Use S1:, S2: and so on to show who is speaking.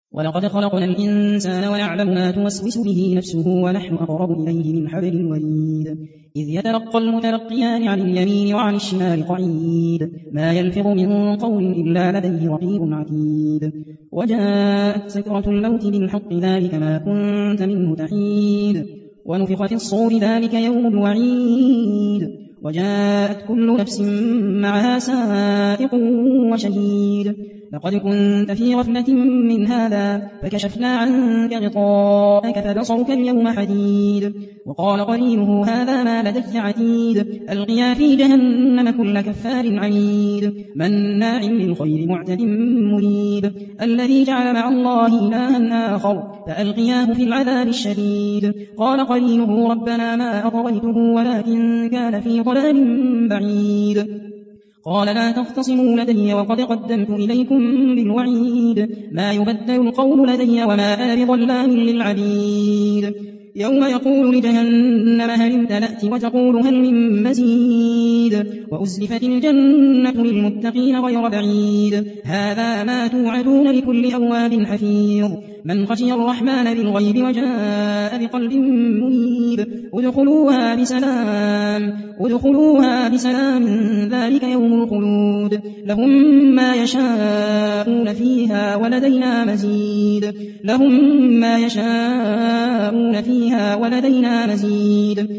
S1: ولقد خلقنا الإنسان ونعلم ما توسوس به نفسه ونحن أقرب إليه من حبل الوريد إذ يتلقى المتلقيان عن اليمين وعن الشمال قعيد ما يلفظ من قول إلا لديه رقيب عتيد وجاءت سكرة الموت بالحق ذلك ما كنت منه تحيد ونفخ في الصور ذلك يوم الوعيد وجاءت كل نفس معها سائق وشهيد لقد كنت في غفلة من هذا فكشفنا عنك غطاءك فبصرك اليوم حديد وقال قرينه هذا ما لدي عتيد ألقيا في جهنم كل كفار عنيد مناع للخير معتد مريب الذي جعل مع الله إلها آخر فألقياه في العذاب الشديد قال قرينه ربنا ما أطغيته ولكن كان في ضلال بعيد قال لا تختصموا لدي وقد قدمت إليكم بالوعيد ما يبدل القول لدي وما أنا بظلام للعبيد يوم يقول لجهنم هل امتلأت وتقول هل من مزيد وأزلفت الجنة للمتقين غير بعيد هذا ما توعدون لكل أواب حفيظ من خشي الرحمن بالغيب وجاء بقلب منيب ادخلوها بسلام ذلك يوم الخلود لهم ما يشاءون فيها ولدينا مزيد